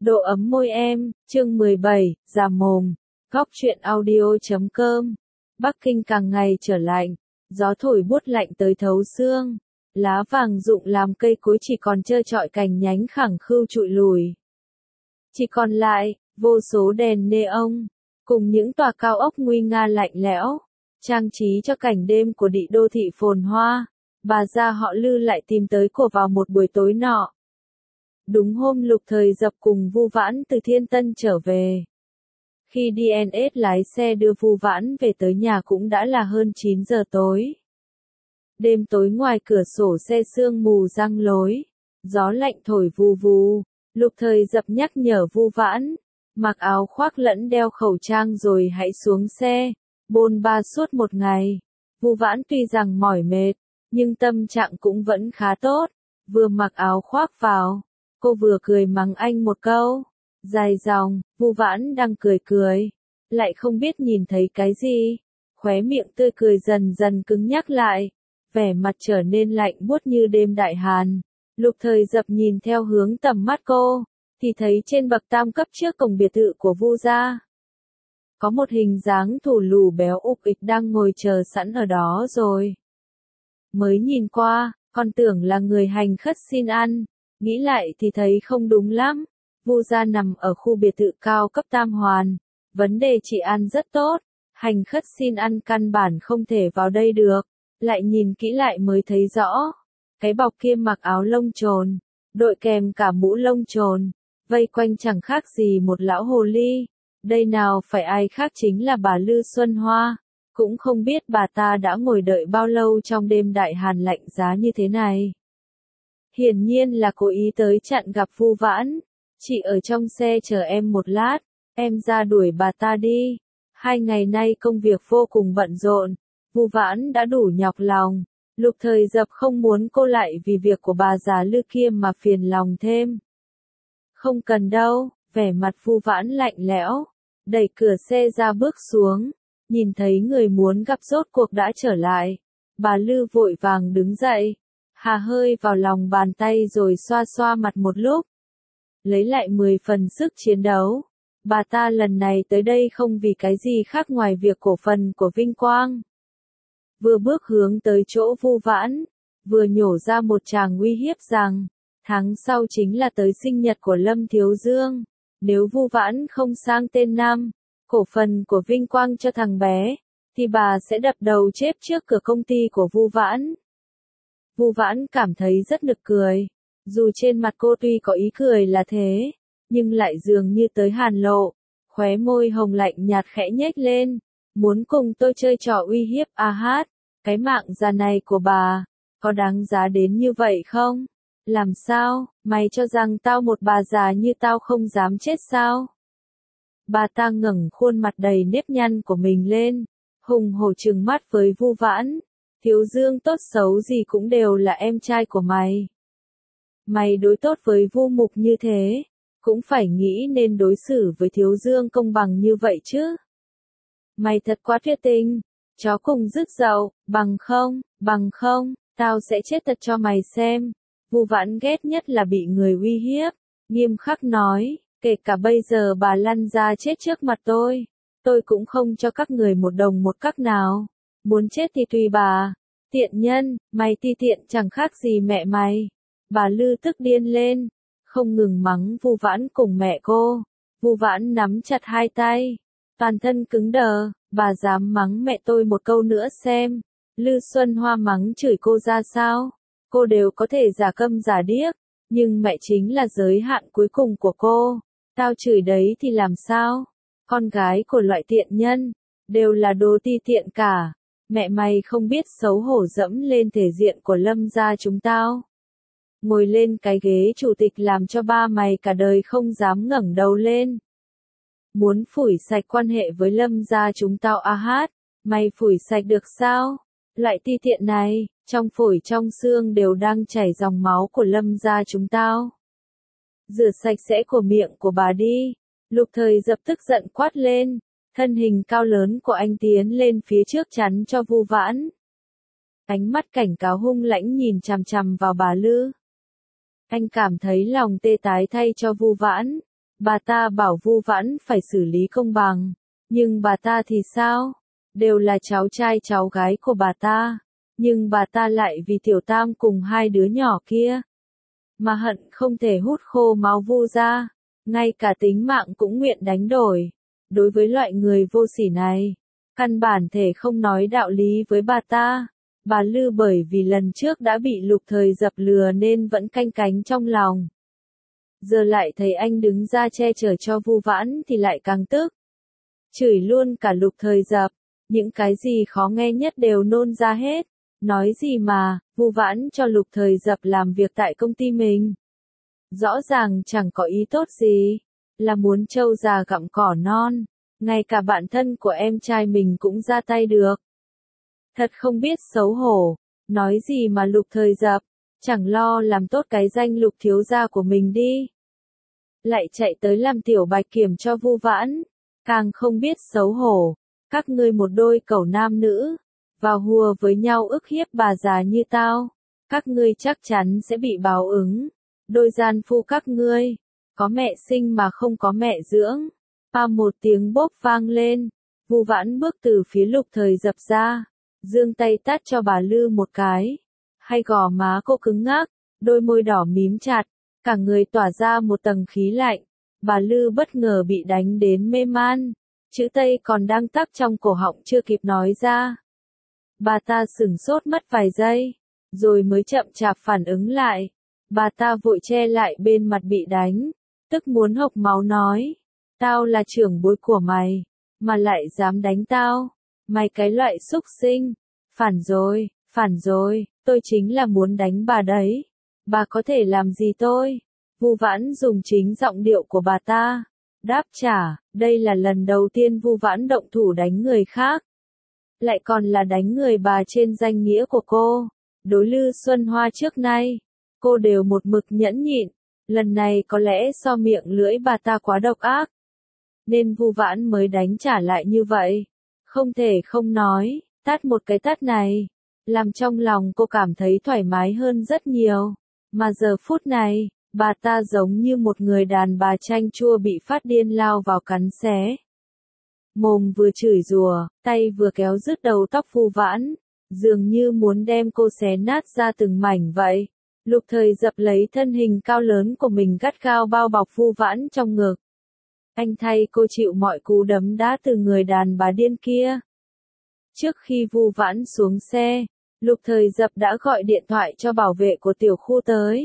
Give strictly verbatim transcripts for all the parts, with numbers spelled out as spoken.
Độ ấm môi em, chương mười bảy, già mồm, góc truyện audio chấm com. Bắc Kinh càng ngày trở lạnh, gió thổi buốt lạnh tới thấu xương, lá vàng rụng làm cây cối chỉ còn trơ trọi cành nhánh khẳng khưu trụi lùi. Chỉ còn lại, vô số đèn neon, cùng những tòa cao ốc nguy nga lạnh lẽo, trang trí cho cảnh đêm của địa đô thị phồn hoa. Bà gia họ Lư lại tìm tới cô vào một buổi tối nọ. Đúng hôm Lục Thời Dập cùng Vu Vãn từ Thiên Tân trở về. Khi đê en ét lái xe đưa Vu Vãn về tới nhà cũng đã là hơn chín giờ tối. Đêm tối ngoài cửa sổ xe sương mù giăng lối, gió lạnh thổi vù vù. Lục Thời Dập nhắc nhở Vu Vãn, mặc áo khoác lẫn đeo khẩu trang rồi hãy xuống xe, bôn ba suốt một ngày. Vu Vãn tuy rằng mỏi mệt, nhưng tâm trạng cũng vẫn khá tốt. Vừa mặc áo khoác vào, cô vừa cười mắng anh một câu dài dòng. Vu Vãn đang cười cười, lại không biết nhìn thấy cái gì, khóe miệng tươi cười dần dần cứng nhắc lại, vẻ mặt trở nên lạnh buốt như đêm đại hàn. Lục Thời Dập nhìn theo hướng tầm mắt cô, thì thấy trên bậc tam cấp trước cổng biệt thự của Vu gia, có một hình dáng thù lù béo ục ịch đang ngồi chờ sẵn ở đó rồi. Mới nhìn qua, còn tưởng là người hành khất xin ăn, nghĩ lại thì thấy không đúng lắm. Vu gia nằm ở khu biệt thự cao cấp tam hoàn, vấn đề trị an rất tốt, hành khất xin ăn căn bản không thể vào đây được. Lại nhìn kỹ lại mới thấy rõ, cái bọc kia mặc áo lông trồn, đội kèm cả mũ lông trồn, vây quanh chẳng khác gì một lão hồ ly. Đây nào phải ai khác chính là bà Lư Xuân Hoa. Cũng không biết bà ta đã ngồi đợi bao lâu trong đêm đại hàn lạnh giá như thế này. Hiển nhiên là cố ý tới chặn gặp Vu Vãn. Chị ở trong xe chờ em một lát, em ra đuổi bà ta đi. Hai ngày nay công việc vô cùng bận rộn, Vu Vãn đã đủ nhọc lòng. Lục Thời Dập không muốn cô lại vì việc của bà già Lư kia mà phiền lòng thêm. Không cần đâu, vẻ mặt Vu Vãn lạnh lẽo, đẩy cửa xe ra bước xuống. Nhìn thấy người muốn gặp rốt cuộc đã trở lại, bà Lư vội vàng đứng dậy, hà hơi vào lòng bàn tay rồi xoa xoa mặt một lúc. Lấy lại mười phần sức chiến đấu, bà ta lần này tới đây không vì cái gì khác ngoài việc cổ phần của Vinh Quang. Vừa bước hướng tới chỗ Vu Vãn, vừa nhổ ra một tràng uy hiếp rằng, tháng sau chính là tới sinh nhật của Lâm Thiếu Dương, nếu Vu Vãn không sang tên năm cổ phần của Vinh Quang cho thằng bé, thì bà sẽ đập đầu chết trước cửa công ty của Vu Vãn. Vu Vãn cảm thấy rất nực cười, dù trên mặt cô tuy có ý cười là thế, nhưng lại dường như tới hàn lộ, khóe môi hồng lạnh nhạt khẽ nhếch lên, muốn cùng tôi chơi trò uy hiếp a hát, cái mạng già này của bà, có đáng giá đến như vậy không? Làm sao, mày cho rằng tao một bà già như tao không dám chết sao? Bà ta ngẩng khuôn mặt đầy nếp nhăn của mình lên, hùng hổ trừng mắt với Vu Vãn. Thiếu Dương tốt xấu gì cũng đều là em trai của mày. Mày đối tốt với Vu Mục như thế, cũng phải nghĩ nên đối xử với Thiếu Dương công bằng như vậy chứ. Mày thật quá tuyệt tình, chó cùng rước dậu, bằng không, bằng không, tao sẽ chết thật cho mày xem. Vu Vãn ghét nhất là bị người uy hiếp, nghiêm khắc nói. Kể cả bây giờ bà lăn ra chết trước mặt tôi, tôi cũng không cho các người một đồng một cắc nào. Muốn chết thì tùy bà. Tiện nhân, mày ti tiện chẳng khác gì mẹ mày. Bà Lư tức điên lên, không ngừng mắng Vu Vãn cùng mẹ cô. Vu Vãn nắm chặt hai tay, toàn thân cứng đờ. Bà dám mắng mẹ tôi một câu nữa xem. Lư Xuân Hoa mắng chửi cô ra sao? Cô đều có thể giả câm giả điếc, nhưng mẹ chính là giới hạn cuối cùng của cô. Tao chửi đấy thì làm sao? Con gái của loại tiện nhân, đều là đồ ti tiện cả. Mẹ mày không biết xấu hổ dẫm lên thể diện của Lâm gia chúng tao. Ngồi lên cái ghế chủ tịch làm cho ba mày cả đời không dám ngẩng đầu lên. Muốn phủi sạch quan hệ với Lâm gia chúng tao a hát, mày phủi sạch được sao? Loại ti tiện này, trong phổi trong xương đều đang chảy dòng máu của Lâm gia chúng tao. Rửa sạch sẽ của miệng của bà đi. Lục Thời Dập tức giận quát lên, thân hình cao lớn của anh tiến lên phía trước chắn cho Vu Vãn. Ánh mắt cảnh cáo hung lãnh nhìn chằm chằm vào bà Lư. Anh cảm thấy lòng tê tái thay cho Vu Vãn. Bà ta bảo Vu Vãn phải xử lý công bằng. Nhưng bà ta thì sao? Đều là cháu trai cháu gái của bà ta. Nhưng bà ta lại vì Tiểu Tam cùng hai đứa nhỏ kia. Mà hận không thể hút khô máu Vu ra. Ngay cả tính mạng cũng nguyện đánh đổi. Đối với loại người vô sỉ này, căn bản thể không nói đạo lý với bà ta. Bà Lư bởi vì lần trước đã bị Lục Thời Dập lừa nên vẫn canh cánh trong lòng. Giờ lại thấy anh đứng ra che chở cho Vu Vãn thì lại càng tức. Chửi luôn cả Lục Thời Dập, những cái gì khó nghe nhất đều nôn ra hết. Nói gì mà, Vu Vãn cho Lục Thời Dập làm việc tại công ty mình. Rõ ràng chẳng có ý tốt gì, là muốn trâu già gặm cỏ non, ngay cả bạn thân của em trai mình cũng ra tay được. Thật không biết xấu hổ, nói gì mà Lục Thời Dập, chẳng lo làm tốt cái danh Lục thiếu gia của mình đi. Lại chạy tới làm tiểu bạch kiểm cho Vu Vãn, càng không biết xấu hổ, các ngươi một đôi cẩu nam nữ, vào hùa với nhau ức hiếp bà già như tao, các ngươi chắc chắn sẽ bị báo ứng. Đôi gian phu các ngươi, có mẹ sinh mà không có mẹ dưỡng. Pa một tiếng bốp vang lên, Vu Vãn bước từ phía Lục Thời Dập ra, giương tay tát cho bà Lư một cái. Hay gò má cô cứng ngắc, đôi môi đỏ mím chặt, cả người tỏa ra một tầng khí lạnh. Bà Lư bất ngờ bị đánh đến mê man, chữ Tây còn đang tắc trong cổ họng chưa kịp nói ra. Bà ta sửng sốt mất vài giây, rồi mới chậm chạp phản ứng lại. Bà ta vội che lại bên mặt bị đánh, tức muốn hộc máu nói. Tao là trưởng bối của mày, mà lại dám đánh tao. Mày cái loại xúc sinh. Phản rồi, phản rồi, tôi chính là muốn đánh bà đấy. Bà có thể làm gì tôi? Vu Vãn dùng chính giọng điệu của bà ta. Đáp trả, đây là lần đầu tiên Vu Vãn động thủ đánh người khác. Lại còn là đánh người bà trên danh nghĩa của cô. Đối Lư Xuân Hoa trước nay, cô đều một mực nhẫn nhịn, lần này có lẽ do miệng lưỡi bà ta quá độc ác, nên Vu Vãn mới đánh trả lại như vậy. Không thể không nói, tát một cái tát này, làm trong lòng cô cảm thấy thoải mái hơn rất nhiều, mà giờ phút này, bà ta giống như một người đàn bà chanh chua bị phát điên lao vào cắn xé. Mồm vừa chửi rủa, tay vừa kéo rứt đầu tóc Vu Vãn, dường như muốn đem cô xé nát ra từng mảnh vậy. Lục Thời Dập lấy thân hình cao lớn của mình gắt gao bao bọc Vu Vãn trong ngực. Anh thay cô chịu mọi cú đấm đá từ người đàn bà điên kia. Trước khi Vu Vãn xuống xe, Lục Thời Dập đã gọi điện thoại cho bảo vệ của tiểu khu tới.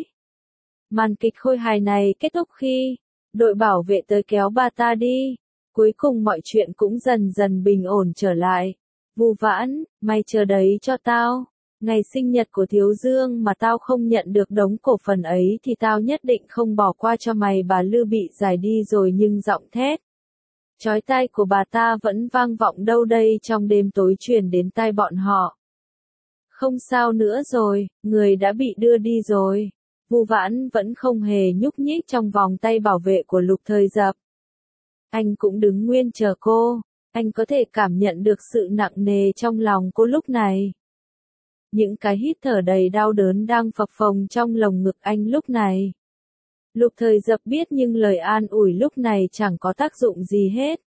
Màn kịch khôi hài này kết thúc khi đội bảo vệ tới kéo bà ta đi. Cuối cùng mọi chuyện cũng dần dần bình ổn trở lại. Vu Vãn, mày chờ đấy cho tao. Ngày sinh nhật của Thiếu Dương mà tao không nhận được đống cổ phần ấy thì tao nhất định không bỏ qua cho mày. Bà Lư bị giải đi rồi nhưng giọng thét chói tai của bà ta vẫn vang vọng đâu đây trong đêm tối truyền đến tai bọn họ. Không sao nữa rồi, người đã bị đưa đi rồi. Vu Vãn vẫn không hề nhúc nhích trong vòng tay bảo vệ của Lục Thời Dập. Anh cũng đứng nguyên chờ cô, anh có thể cảm nhận được sự nặng nề trong lòng cô lúc này. Những cái hít thở đầy đau đớn đang phập phồng trong lồng ngực anh lúc này. Lục Thời Dập biết nhưng lời an ủi lúc này chẳng có tác dụng gì hết.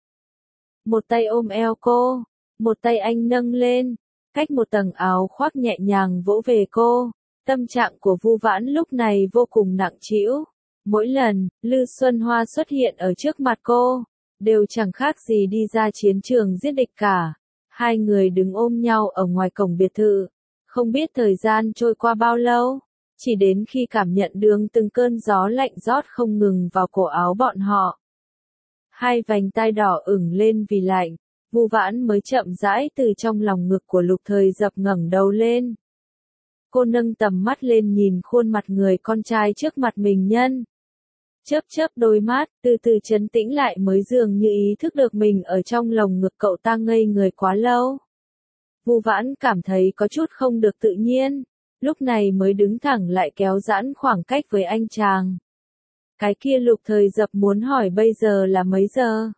Một tay ôm eo cô, một tay anh nâng lên, cách một tầng áo khoác nhẹ nhàng vỗ về cô. Tâm trạng của Vu Vãn lúc này vô cùng nặng trĩu. Mỗi lần, Lư Xuân Hoa xuất hiện ở trước mặt cô, đều chẳng khác gì đi ra chiến trường giết địch cả. Hai người đứng ôm nhau ở ngoài cổng biệt thự. Không biết thời gian trôi qua bao lâu, chỉ đến khi cảm nhận được từng cơn gió lạnh rót không ngừng vào cổ áo bọn họ. Hai vành tai đỏ ửng lên vì lạnh, Vu Vãn mới chậm rãi từ trong lòng ngực của Lục Thời Dập ngẩng đầu lên. Cô nâng tầm mắt lên nhìn khuôn mặt người con trai trước mặt mình nhân. Chớp chớp đôi mắt, từ từ trấn tĩnh lại mới dường như ý thức được mình ở trong lồng ngực cậu ta ngây người quá lâu. Vu Vãn cảm thấy có chút không được tự nhiên, lúc này mới đứng thẳng lại kéo giãn khoảng cách với anh chàng. Cái kia Lục Thời Dập muốn hỏi bây giờ là mấy giờ?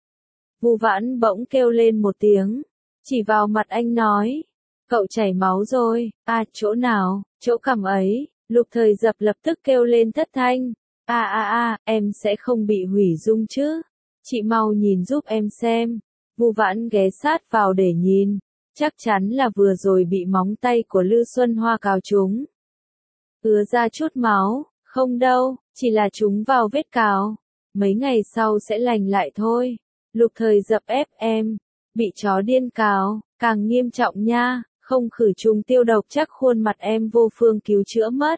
Vu Vãn bỗng kêu lên một tiếng, chỉ vào mặt anh nói, cậu chảy máu rồi. À, chỗ nào? Chỗ cằm ấy. Lục Thời Dập lập tức kêu lên thất thanh, A a a, em sẽ không bị hủy dung chứ? Chị mau nhìn giúp em xem. Vu Vãn ghé sát vào để nhìn. Chắc chắn là vừa rồi bị móng tay của Lư Xuân Hoa cào trúng. Ứa ra chút máu, không đâu, chỉ là trúng vào vết cào. Mấy ngày sau sẽ lành lại thôi. Lục Thời Dập ép em. Bị chó điên cào, càng nghiêm trọng nha, không khử trùng tiêu độc chắc khuôn mặt em vô phương cứu chữa mất.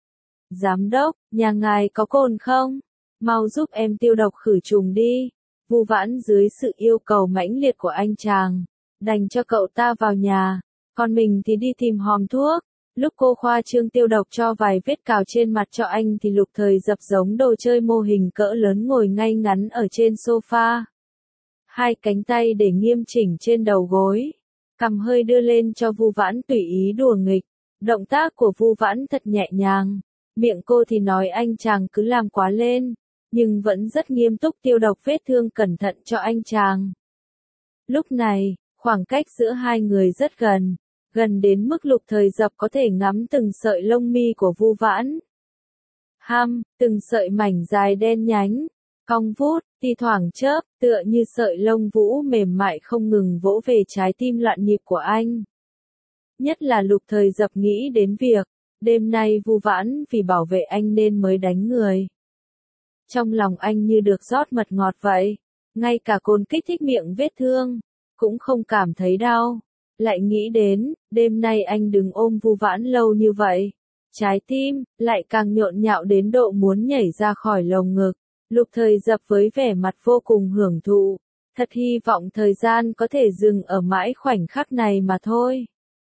Giám đốc, nhà ngài có cồn không? Mau giúp em tiêu độc khử trùng đi. Vu Vãn dưới sự yêu cầu mãnh liệt của anh chàng, đành cho cậu ta vào nhà, còn mình thì đi tìm hòm thuốc. Lúc cô khoa trương tiêu độc cho vài vết cào trên mặt cho anh thì Lục Thời Dập giống đồ chơi mô hình cỡ lớn ngồi ngay ngắn ở trên sofa. Hai cánh tay để nghiêm chỉnh trên đầu gối, cằm hơi đưa lên cho Vu Vãn tùy ý đùa nghịch. Động tác của Vu Vãn thật nhẹ nhàng, miệng cô thì nói anh chàng cứ làm quá lên, nhưng vẫn rất nghiêm túc tiêu độc vết thương cẩn thận cho anh chàng. Lúc này, khoảng cách giữa hai người rất gần, gần đến mức Lục Thời Dập có thể ngắm từng sợi lông mi của Vu Vãn. Hăm, từng sợi mảnh dài đen nhánh, cong vút, thi thoảng chớp, tựa như sợi lông vũ mềm mại không ngừng vỗ về trái tim loạn nhịp của anh. Nhất là Lục Thời Dập nghĩ đến việc, đêm nay Vu Vãn vì bảo vệ anh nên mới đánh người. Trong lòng anh như được rót mật ngọt vậy, ngay cả cồn kích thích miệng vết thương, cũng không cảm thấy đau. Lại nghĩ đến, đêm nay anh đừng ôm Vu Vãn lâu như vậy. Trái tim, lại càng nhộn nhạo đến độ muốn nhảy ra khỏi lồng ngực. Lục Thời Dập với vẻ mặt vô cùng hưởng thụ, thật hy vọng thời gian có thể dừng ở mãi khoảnh khắc này mà thôi.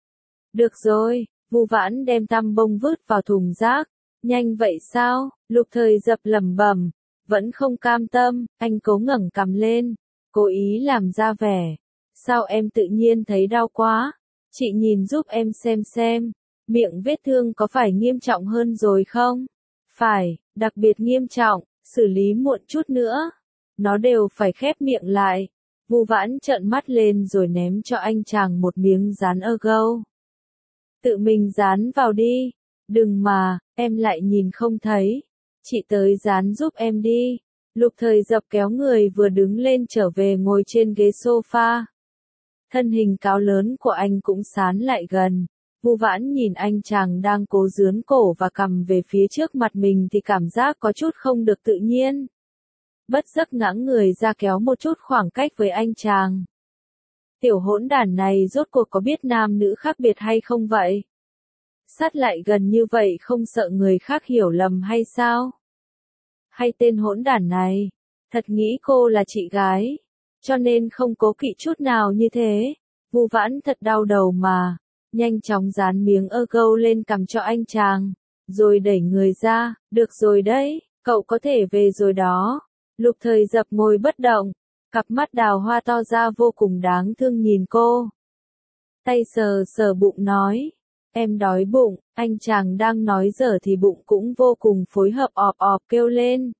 Được rồi, Vu Vãn đem tăm bông vứt vào thùng rác. Nhanh vậy sao? Lục Thời Dập lẩm bẩm, vẫn không cam tâm, anh cố ngẩng cằm lên, cố ý làm ra vẻ. Sao em tự nhiên thấy đau quá? Chị nhìn giúp em xem xem, miệng vết thương có phải nghiêm trọng hơn rồi không? Phải, đặc biệt nghiêm trọng, xử lý muộn chút nữa. Nó đều phải khép miệng lại. Vu Vãn trợn mắt lên rồi ném cho anh chàng một miếng dán ergo. Tự mình dán vào đi. Đừng mà, em lại nhìn không thấy. Chị tới dán giúp em đi. Lục Thời Dập kéo người vừa đứng lên trở về ngồi trên ghế sofa. Thân hình cao lớn của anh cũng sán lại gần. Vu Vãn nhìn anh chàng đang cố dướn cổ và cầm về phía trước mặt mình thì cảm giác có chút không được tự nhiên. Bất giác ngãng người ra kéo một chút khoảng cách với anh chàng. Tiểu hỗn đản này rốt cuộc có biết nam nữ khác biệt hay không vậy? Sát lại gần như vậy không sợ người khác hiểu lầm hay sao? Hay tên hỗn đản này, thật nghĩ cô là chị gái, cho nên không cố kỵ chút nào như thế. Vu Vãn thật đau đầu mà, nhanh chóng dán miếng ergo lên cằm cho anh chàng, rồi đẩy người ra, được rồi đấy, cậu có thể về rồi đó. Lục Thời Dập ngồi bất động, cặp mắt đào hoa to ra vô cùng đáng thương nhìn cô. Tay sờ sờ bụng nói, em đói bụng. Anh chàng đang nói dở thì bụng cũng vô cùng phối hợp ọp ọp kêu lên.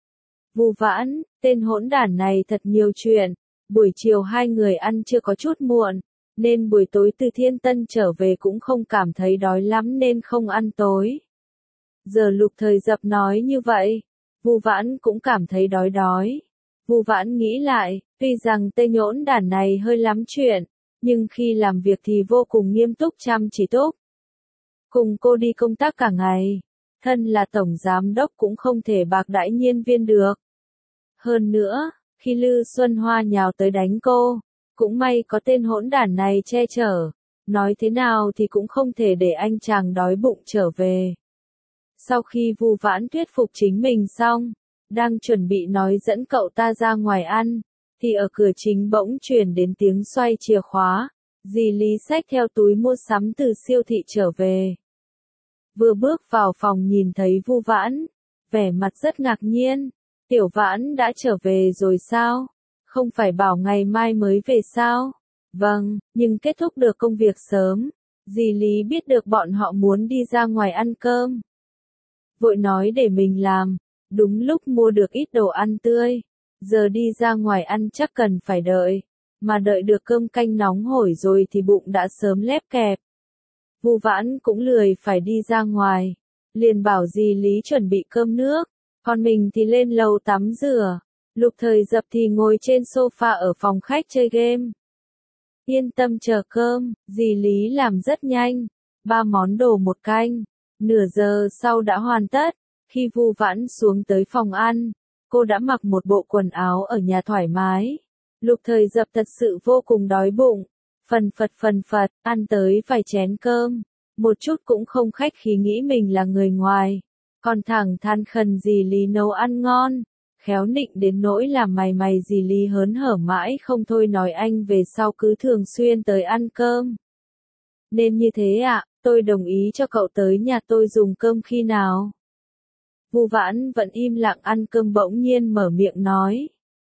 Vu Vãn, tên hỗn đản này thật nhiều chuyện. Buổi chiều hai người ăn chưa có chút muộn, nên buổi tối từ Thiên Tân trở về cũng không cảm thấy đói lắm nên không ăn tối. Giờ Lục Thời Dập nói như vậy, Vu Vãn cũng cảm thấy đói đói. Vu Vãn nghĩ lại, tuy rằng tên hỗn đản này hơi lắm chuyện, nhưng khi làm việc thì vô cùng nghiêm túc chăm chỉ túc. Cùng cô đi công tác cả ngày, thân là tổng giám đốc cũng không thể bạc đãi nhân viên được. Hơn nữa, khi Lư Xuân Hoa nhào tới đánh cô, cũng may có tên hỗn đản này che chở, nói thế nào thì cũng không thể để anh chàng đói bụng trở về. Sau khi Vu Vãn thuyết phục chính mình xong, đang chuẩn bị nói dẫn cậu ta ra ngoài ăn, thì ở cửa chính bỗng truyền đến tiếng xoay chìa khóa. Dì Lý xách theo túi mua sắm từ siêu thị trở về. Vừa bước vào phòng nhìn thấy Vu Vãn, vẻ mặt rất ngạc nhiên. Tiểu Vãn đã trở về rồi sao? Không phải bảo ngày mai mới về sao? Vâng, nhưng kết thúc được công việc sớm. Dì Lý biết được bọn họ muốn đi ra ngoài ăn cơm. Vội nói để mình làm, đúng lúc mua được ít đồ ăn tươi. Giờ đi ra ngoài ăn chắc cần phải đợi. Mà đợi được cơm canh nóng hổi rồi thì bụng đã sớm lép kẹp. Vu Vãn cũng lười phải đi ra ngoài, liền bảo dì Lý chuẩn bị cơm nước. Còn mình thì lên lầu tắm rửa. Lục Thời Dập thì ngồi trên sofa ở phòng khách chơi game. Yên tâm chờ cơm, dì Lý làm rất nhanh. Ba món đồ một canh. Nửa giờ sau đã hoàn tất. Khi Vu Vãn xuống tới phòng ăn, cô đã mặc một bộ quần áo ở nhà thoải mái. Lục Thời Dập thật sự vô cùng đói bụng. Phần phật phần phật, ăn tới vài chén cơm. Một chút cũng không khách khí nghĩ mình là người ngoài. Còn thẳng than khần dì Lý nấu ăn ngon. Khéo nịnh đến nỗi làm mày mày dì Lý hớn hở mãi không thôi nói anh về sau cứ thường xuyên tới ăn cơm. Nên như thế ạ, à, tôi đồng ý cho cậu tới nhà tôi dùng cơm khi nào. Vu Vãn vẫn im lặng ăn cơm bỗng nhiên mở miệng nói.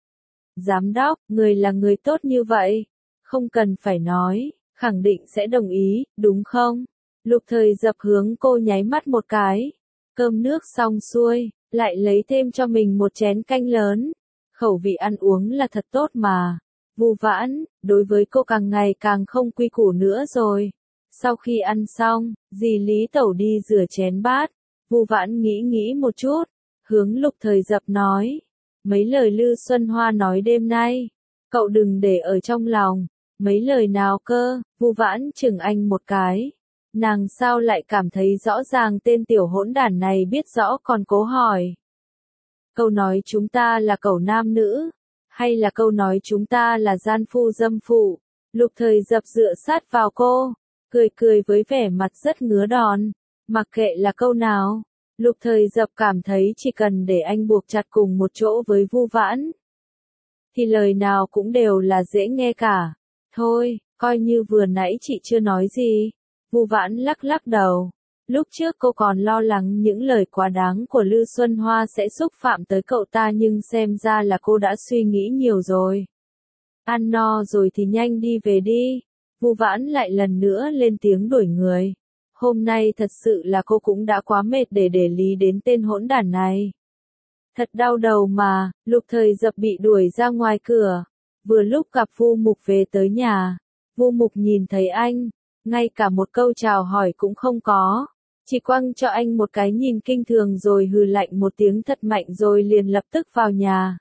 Giám đốc, người là người tốt như vậy. Không cần phải nói, khẳng định sẽ đồng ý, đúng không? Lục Thời Dập hướng cô nháy mắt một cái. Cơm nước xong xuôi, lại lấy thêm cho mình một chén canh lớn. Khẩu vị ăn uống là thật tốt mà. Vu Vãn, đối với cô càng ngày càng không quy củ nữa rồi. Sau khi ăn xong, dì Lý tẩu đi rửa chén bát. Vu Vãn nghĩ nghĩ một chút, hướng Lục Thời Dập nói. Mấy lời Lư Xuân Hoa nói đêm nay, cậu đừng để ở trong lòng. Mấy lời nào cơ? Vu Vãn chừng anh một cái. Nàng sao lại cảm thấy rõ ràng tên tiểu hỗn đản này biết rõ còn cố hỏi. Câu nói chúng ta là cẩu nam nữ, hay là câu nói chúng ta là gian phu dâm phụ? Lục Thời Dập dựa sát vào cô, cười cười với vẻ mặt rất ngứa đòn. Mặc kệ là câu nào, Lục Thời Dập cảm thấy chỉ cần để anh buộc chặt cùng một chỗ với Vu Vãn, thì lời nào cũng đều là dễ nghe cả. Thôi, coi như vừa nãy chị chưa nói gì. Vu Vãn lắc lắc đầu. Lúc trước cô còn lo lắng những lời quá đáng của Lư Xuân Hoa sẽ xúc phạm tới cậu ta nhưng xem ra là cô đã suy nghĩ nhiều rồi. Ăn no rồi thì nhanh đi về đi. Vu Vãn lại lần nữa lên tiếng đuổi người. Hôm nay thật sự là cô cũng đã quá mệt để để lý đến tên hỗn đản này. Thật đau đầu mà, Lục Thời Dập bị đuổi ra ngoài cửa. Vừa lúc gặp Vu Mục về tới nhà. Vu Mục nhìn thấy anh, ngay cả một câu chào hỏi cũng không có. Chỉ quăng cho anh một cái nhìn kinh thường rồi hừ lạnh một tiếng thật mạnh rồi liền lập tức vào nhà.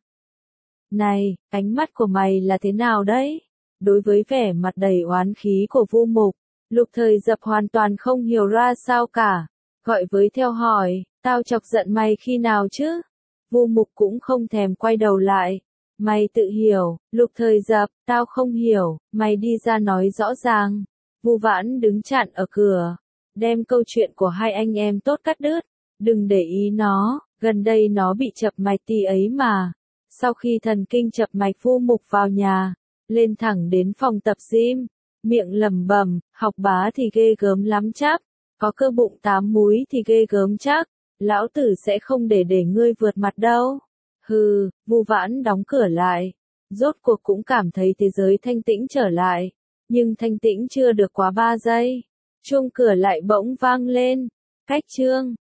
Này, ánh mắt của mày là thế nào đấy? Đối với vẻ mặt đầy oán khí của Vu Mục, Lục Thời Dập hoàn toàn không hiểu ra sao cả. Gọi với theo hỏi, tao chọc giận mày khi nào chứ? Vu Mục cũng không thèm quay đầu lại. Mày tự hiểu. Lục Thời Dập, tao không hiểu, mày đi ra nói rõ ràng. Vu Vãn đứng chặn ở cửa, đem câu chuyện của hai anh em tốt cắt đứt. Đừng để ý nó, gần đây nó bị chập mạch tí ấy mà. Sau khi thần kinh chập mạch Vu Mục vào nhà, lên thẳng đến phòng tập gym, miệng lẩm bẩm, học bá thì ghê gớm lắm chắc, có cơ bụng tám múi thì ghê gớm chắc, lão tử sẽ không để để ngươi vượt mặt đâu. Hừ, Vu Vãn đóng cửa lại, rốt cuộc cũng cảm thấy thế giới thanh tĩnh trở lại, nhưng thanh tĩnh chưa được quá ba giây, chuông cửa lại bỗng vang lên, cách chương.